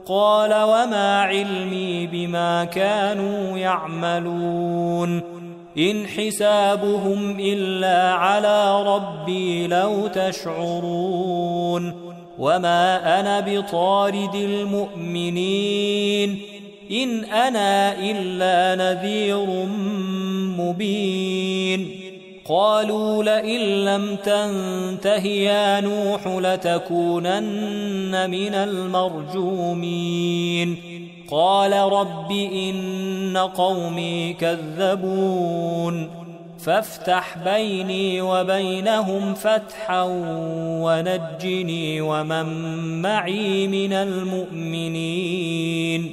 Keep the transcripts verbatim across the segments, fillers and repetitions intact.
قال وما علمي بما كانوا يعملون إن حسابهم إلا على ربي لو تشعرون وما أنا بطارد المؤمنين إن أنا إلا نذير مبين قالوا لئن لم تنته يا نوح لتكونن من المرجومين قال رب إن قومي كذبون فافتح بيني وبينهم فتحا ونجني ومن معي من المؤمنين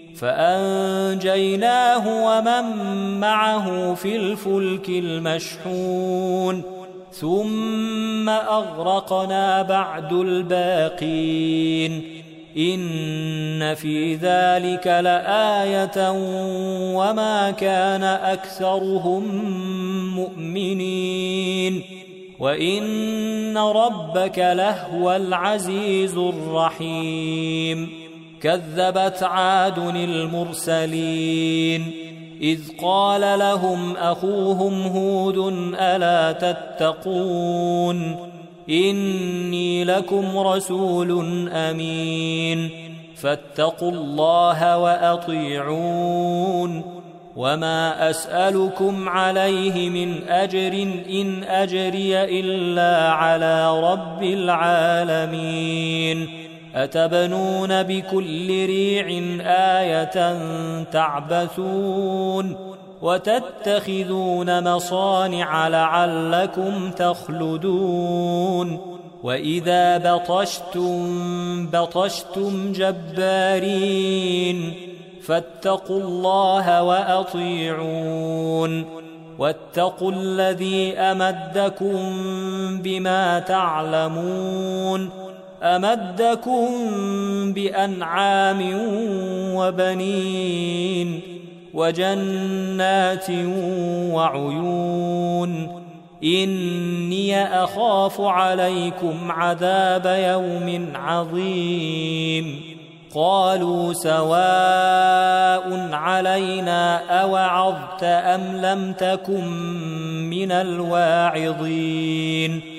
فأنجيناه ومن معه في الفلك المشحون ثم أغرقنا بعد الباقين إن في ذلك لآية وما كان أكثرهم مؤمنين وإن ربك لهو العزيز الرحيم كذبت عاد المرسلين إذ قال لهم أخوهم هود ألا تتقون إني لكم رسول أمين فاتقوا الله وأطيعون وما أسألكم عليه من أجر إن أجري إلا على رب العالمين أتبنون بكل ريع آية تعبثون وتتخذون مصانع لعلكم تخلدون وإذا بطشتم بطشتم جبارين فاتقوا الله وأطيعون واتقوا الذي أمدكم بما تعلمون أمدكم بأنعام وبنين وجنات وعيون إني أخاف عليكم عذاب يوم عظيم قالوا سواء علينا أوعظت أم لم تكن من الواعظين